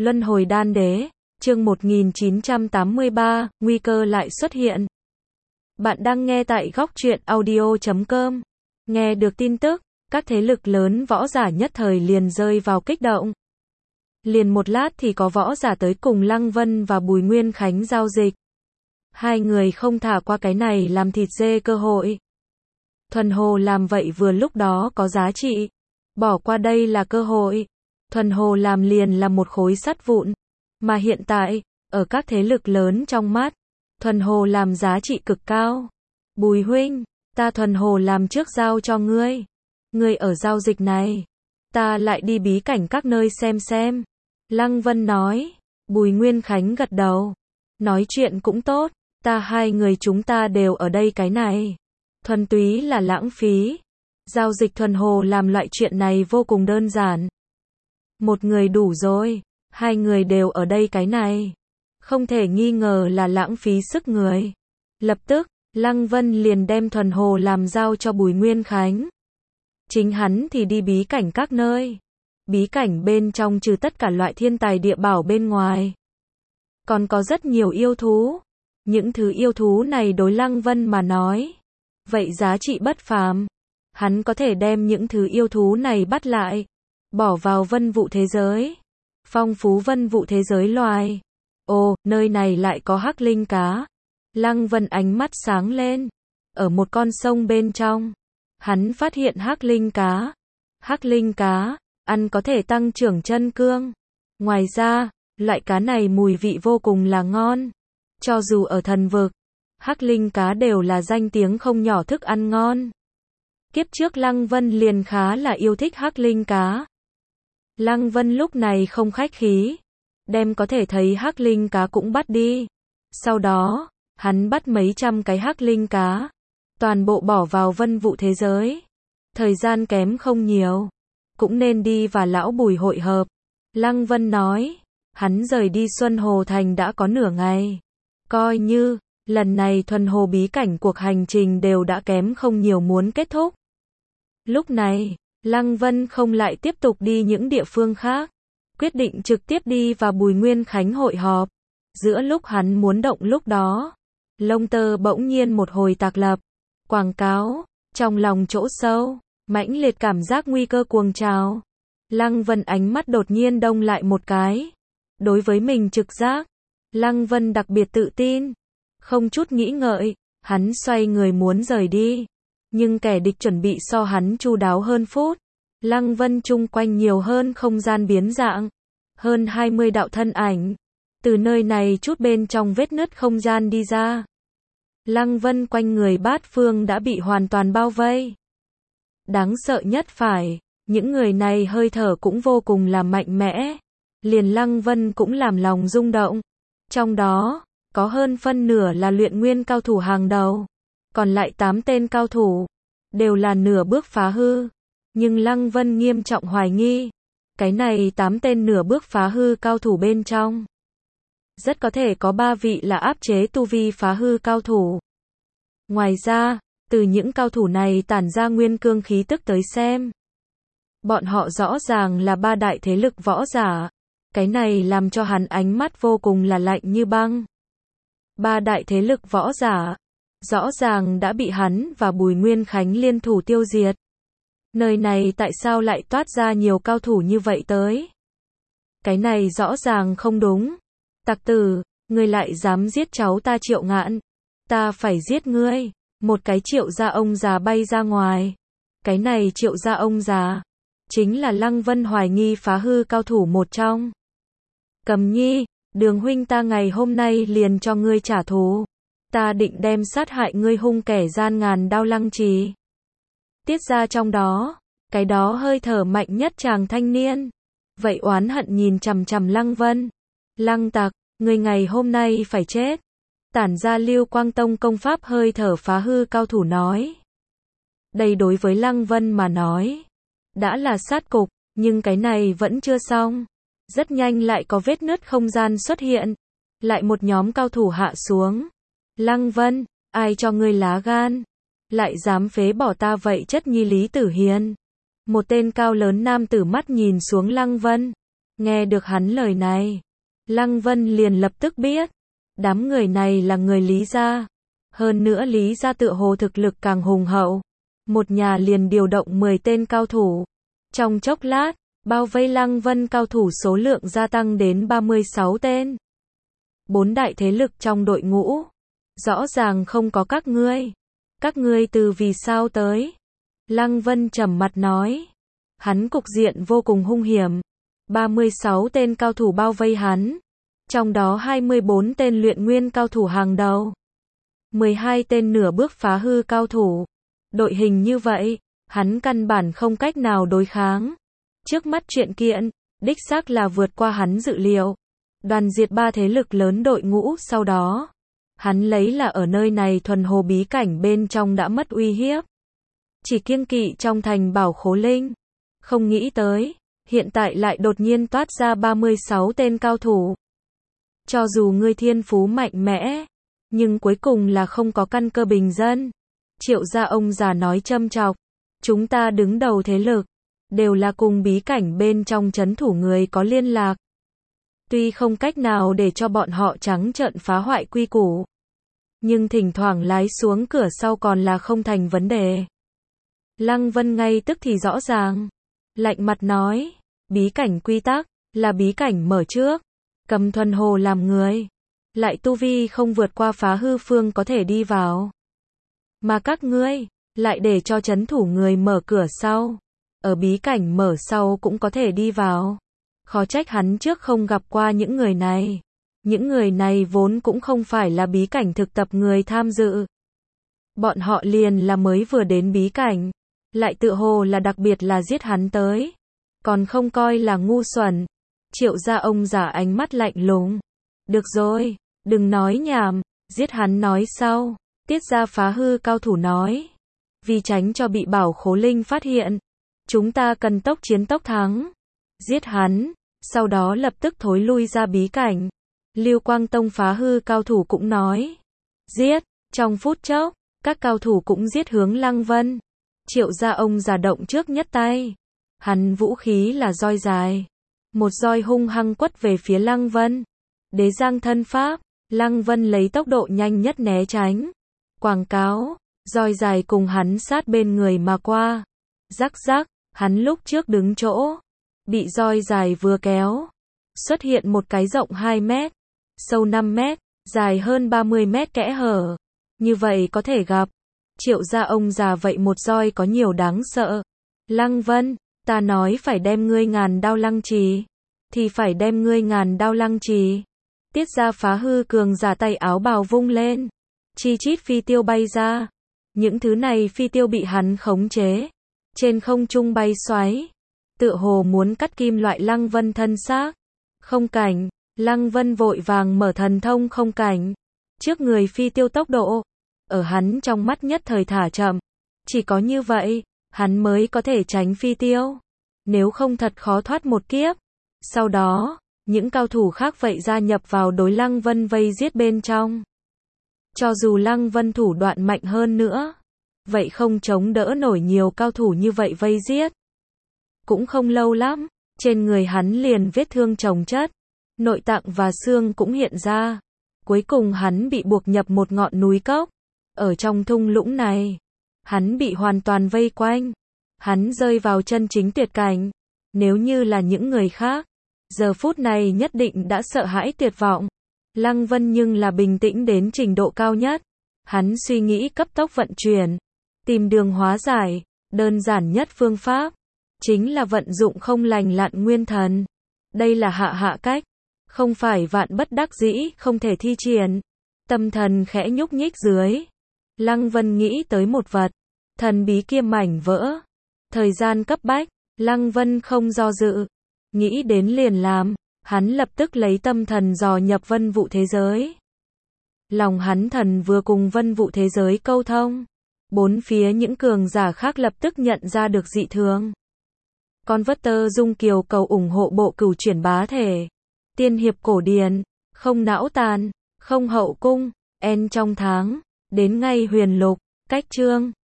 Luân hồi đan đế, chương 1983, nguy cơ lại xuất hiện. Bạn đang nghe tại góc truyện audio.com. Nghe được tin tức, các thế lực lớn võ giả nhất thời liền rơi vào kích động. Liền một lát thì có võ giả tới cùng Lăng Vân và Bùi Nguyên Khánh giao dịch. Hai người không thả qua cái này làm thịt dê cơ hội. Thuần hồ làm vậy vừa lúc đó có giá trị. Bỏ qua đây là cơ hội. Thuần hồ làm liền là một khối sắt vụn. Mà hiện tại, ở các thế lực lớn trong mắt, thuần hồ làm giá trị cực cao. Bùi huynh, ta thuần hồ làm trước giao cho ngươi. Ngươi ở giao dịch này. Ta lại đi bí cảnh các nơi xem. Lăng Vân nói. Bùi Nguyên Khánh gật đầu. Nói chuyện cũng tốt. Hai người chúng ta đều ở đây cái này. Thuần túy là lãng phí. Giao dịch thuần hồ làm loại chuyện này vô cùng đơn giản. Một người đủ rồi. Hai người đều ở đây cái này. Không thể nghi ngờ là lãng phí sức người. Lập tức, Lăng Vân liền đem thuần hồ làm giao cho Bùi Nguyên Khánh. Chính hắn thì đi bí cảnh các nơi. Bí cảnh bên trong trừ tất cả loại thiên tài địa bảo bên ngoài. Còn có rất nhiều yêu thú. Những thứ yêu thú này đối Lăng Vân mà nói. Vậy giá trị bất phàm. Hắn có thể đem những thứ yêu thú này bắt lại. Bỏ vào vân vụ thế giới. Phong phú vân vụ thế giới loài. Ồ, nơi này lại có hắc linh cá. Lăng Vân ánh mắt sáng lên. Ở một con sông bên trong. Hắn phát hiện hắc linh cá. Hắc linh cá, ăn có thể tăng trưởng chân cương. Ngoài ra, loại cá này mùi vị vô cùng là ngon. Cho dù ở thần vực, hắc linh cá đều là danh tiếng không nhỏ thức ăn ngon. Kiếp trước Lăng Vân liền khá là yêu thích hắc linh cá. Lăng Vân lúc này không khách khí. Đem có thể thấy hắc linh cá cũng bắt đi. Sau đó, hắn bắt mấy trăm cái hắc linh cá. Toàn bộ bỏ vào vân vụ thế giới. Thời gian kém không nhiều. Cũng nên đi và lão Bùi hội hợp. Lăng Vân nói. Hắn rời đi Xuân Hồ Thành đã có nửa ngày. Coi như, lần này thuần hồ bí cảnh cuộc hành trình đều đã kém không nhiều muốn kết thúc. Lúc này, Lăng Vân không lại tiếp tục đi những địa phương khác. Quyết định trực tiếp đi và Bùi Nguyên Khánh hội họp. Giữa lúc hắn muốn động lúc đó, lông tơ bỗng nhiên một hồi tạc lập. Quảng cáo, trong lòng chỗ sâu, mãnh liệt cảm giác nguy cơ cuồng trào. Lăng Vân ánh mắt đột nhiên đông lại một cái. Đối với mình trực giác, Lăng Vân đặc biệt tự tin. Không chút nghĩ ngợi, hắn xoay người muốn rời đi. Nhưng kẻ địch chuẩn bị so hắn chu đáo hơn phút. Lăng Vân chung quanh nhiều hơn không gian biến dạng. Hơn 20 đạo thân ảnh. Từ nơi này chút bên trong vết nứt không gian đi ra. Lăng Vân quanh người bát phương đã bị hoàn toàn bao vây. Đáng sợ nhất phải, những người này hơi thở cũng vô cùng là mạnh mẽ. Liền Lăng Vân cũng làm lòng rung động. Trong đó, có hơn phân nửa là luyện nguyên cao thủ hàng đầu. Còn lại 8 tên cao thủ, đều là nửa bước phá hư. Nhưng Lăng Vân nghiêm trọng hoài nghi. Cái này 8 tên nửa bước phá hư cao thủ bên trong. Rất có thể có 3 vị là áp chế tu vi phá hư cao thủ. Ngoài ra, từ những cao thủ này tản ra nguyên cương khí tức tới xem. Bọn họ rõ ràng là 3 đại thế lực võ giả. Cái này làm cho hắn ánh mắt vô cùng là lạnh như băng. 3 đại thế lực võ giả. Rõ ràng đã bị hắn và Bùi Nguyên Khánh liên thủ tiêu diệt. Nơi này tại sao lại toát ra nhiều cao thủ như vậy tới? Cái này rõ ràng không đúng. Tặc tử, ngươi lại dám giết cháu ta Triệu Ngạn. Ta phải giết ngươi. Một cái Triệu gia ông già bay ra ngoài. Cái này Triệu gia ông già. Chính là Lăng Vân hoài nghi phá hư cao thủ một trong. Cầm Nhi, Đường huynh ta ngày hôm nay liền cho ngươi trả thù. Ta định đem sát hại ngươi hung kẻ gian ngàn đao Lăng Trì. Tiết ra trong đó, cái đó hơi thở mạnh nhất chàng thanh niên. Vậy oán hận nhìn chằm chằm Lăng Vân. Lăng tặc, ngươi ngày hôm nay phải chết. Tản ra Lưu Quang Tông công pháp hơi thở phá hư cao thủ nói. Đây đối với Lăng Vân mà nói, đã là sát cục, nhưng cái này vẫn chưa xong. Rất nhanh lại có vết nứt không gian xuất hiện. Lại một nhóm cao thủ hạ xuống. Lăng Vân, ai cho ngươi lá gan? Lại dám phế bỏ ta vậy chất nhi Lý Tử Hiền. Một tên cao lớn nam tử mắt nhìn xuống Lăng Vân. Nghe được hắn lời này, Lăng Vân liền lập tức biết, đám người này là người Lý gia. Hơn nữa Lý gia tựa hồ thực lực càng hùng hậu. Một nhà liền điều động 10 tên cao thủ. Trong chốc lát, bao vây Lăng Vân cao thủ số lượng gia tăng đến 36 tên. 4 đại thế lực trong đội ngũ. Rõ ràng không có các ngươi. Các ngươi từ vì sao tới? Lăng Vân trầm mặt nói. Hắn cục diện vô cùng hung hiểm. 36 tên cao thủ bao vây hắn. Trong đó 24 tên luyện nguyên cao thủ hàng đầu. 12 tên nửa bước phá hư cao thủ. Đội hình như vậy, hắn căn bản không cách nào đối kháng. Trước mắt chuyện kiện, đích xác là vượt qua hắn dự liệu. Đoàn diệt 3 thế lực lớn đội ngũ sau đó. Hắn lấy là ở nơi này thuần hồ bí cảnh bên trong đã mất uy hiếp. Chỉ kiêng kỵ trong thành Bảo Khố Linh. Không nghĩ tới, hiện tại lại đột nhiên toát ra 36 tên cao thủ. Cho dù ngươi thiên phú mạnh mẽ, nhưng cuối cùng là không có căn cơ bình dân. Triệu gia ông già nói châm chọc. Chúng ta đứng đầu thế lực, đều là cùng bí cảnh bên trong trấn thủ người có liên lạc. Tuy không cách nào để cho bọn họ trắng trợn phá hoại quy củ, nhưng thỉnh thoảng lái xuống cửa sau còn là không thành vấn đề. Lăng Vân ngay tức thì rõ ràng. Lạnh mặt nói, bí cảnh quy tắc, là bí cảnh mở trước. Cầm thuần hồ làm người. Lại tu vi không vượt qua phá hư phương có thể đi vào. Mà các ngươi, lại để cho trấn thủ người mở cửa sau. Ở bí cảnh mở sau cũng có thể đi vào. Khó trách hắn trước không gặp qua những người này. Những người này vốn cũng không phải là bí cảnh thực tập người tham dự. Bọn họ liền là mới vừa đến bí cảnh. Lại tự hồ là đặc biệt là giết hắn tới. Còn không coi là ngu xuẩn. Triệu gia ông già ánh mắt lạnh lùng. Được rồi, đừng nói nhảm, giết hắn nói sau. Tiết gia phá hư cao thủ nói. Vì tránh cho bị Bảo Khố Linh phát hiện, chúng ta cần tốc chiến tốc thắng. Giết hắn, sau đó lập tức thối lui ra bí cảnh. Lưu Quang Tông phá hư cao thủ cũng nói. Giết, trong phút chốc, các cao thủ cũng giết hướng Lăng Vân. Triệu gia ông già động trước nhất tay. Hắn vũ khí là roi dài. Một roi hung hăng quất về phía Lăng Vân. Đế giang thân pháp, Lăng Vân lấy tốc độ nhanh nhất né tránh. Quảng cáo, roi dài cùng hắn sát bên người mà qua. Rắc rắc, hắn lúc trước đứng chỗ. Bị roi dài vừa kéo. Xuất hiện một cái rộng 2 mét, sâu 5 mét, dài hơn 30 mét kẽ hở. Như vậy có thể gặp. Triệu gia ông già vậy một roi có nhiều đáng sợ. Lăng Vân, ta nói phải đem ngươi ngàn đao lăng trì. Thì phải đem ngươi ngàn đao lăng trì. Tiết gia phá hư cường giả tay áo bào vung lên. Chi chít phi tiêu bay ra. Những thứ này phi tiêu bị hắn khống chế. Trên không trung bay xoáy. Tựa hồ muốn cắt kim loại Lăng Vân thân xác. Không cảnh, Lăng Vân vội vàng mở thần thông không cảnh. Trước người phi tiêu tốc độ. Ở hắn trong mắt nhất thời thả chậm. Chỉ có như vậy, hắn mới có thể tránh phi tiêu. Nếu không thật khó thoát một kiếp. Sau đó, những cao thủ khác vậy gia nhập vào đối Lăng Vân vây giết bên trong. Cho dù Lăng Vân thủ đoạn mạnh hơn nữa, vậy không chống đỡ nổi nhiều cao thủ như vậy vây giết. Cũng không lâu lắm, trên người hắn liền vết thương chồng chất, nội tạng và xương cũng hiện ra. Cuối cùng hắn bị buộc nhập một ngọn núi cốc. Ở trong thung lũng này, hắn bị hoàn toàn vây quanh. Hắn rơi vào chân chính tuyệt cảnh. Nếu như là những người khác, giờ phút này nhất định đã sợ hãi tuyệt vọng. Lăng Vân nhưng là bình tĩnh đến trình độ cao nhất. Hắn suy nghĩ cấp tốc vận chuyển, tìm đường hóa giải, đơn giản nhất phương pháp. Chính là vận dụng không lành lặn nguyên thần. Đây là hạ cách. Không phải vạn bất đắc dĩ không thể thi triển. Tâm thần khẽ nhúc nhích dưới. Lăng Vân nghĩ tới một vật. Thần bí kia mảnh vỡ. Thời gian cấp bách. Lăng Vân không do dự. Nghĩ đến liền làm. Hắn lập tức lấy tâm thần dò nhập vân vụ thế giới. Lòng hắn thần vừa cùng vân vụ thế giới câu thông. Bốn phía những cường giả khác lập tức nhận ra được dị thường. Converter Dung Kiều cầu ủng hộ bộ cửu chuyển bá thể. Tiên hiệp cổ điển, không não tàn, không hậu cung, en trong tháng, đến ngay huyền lục, cách chương.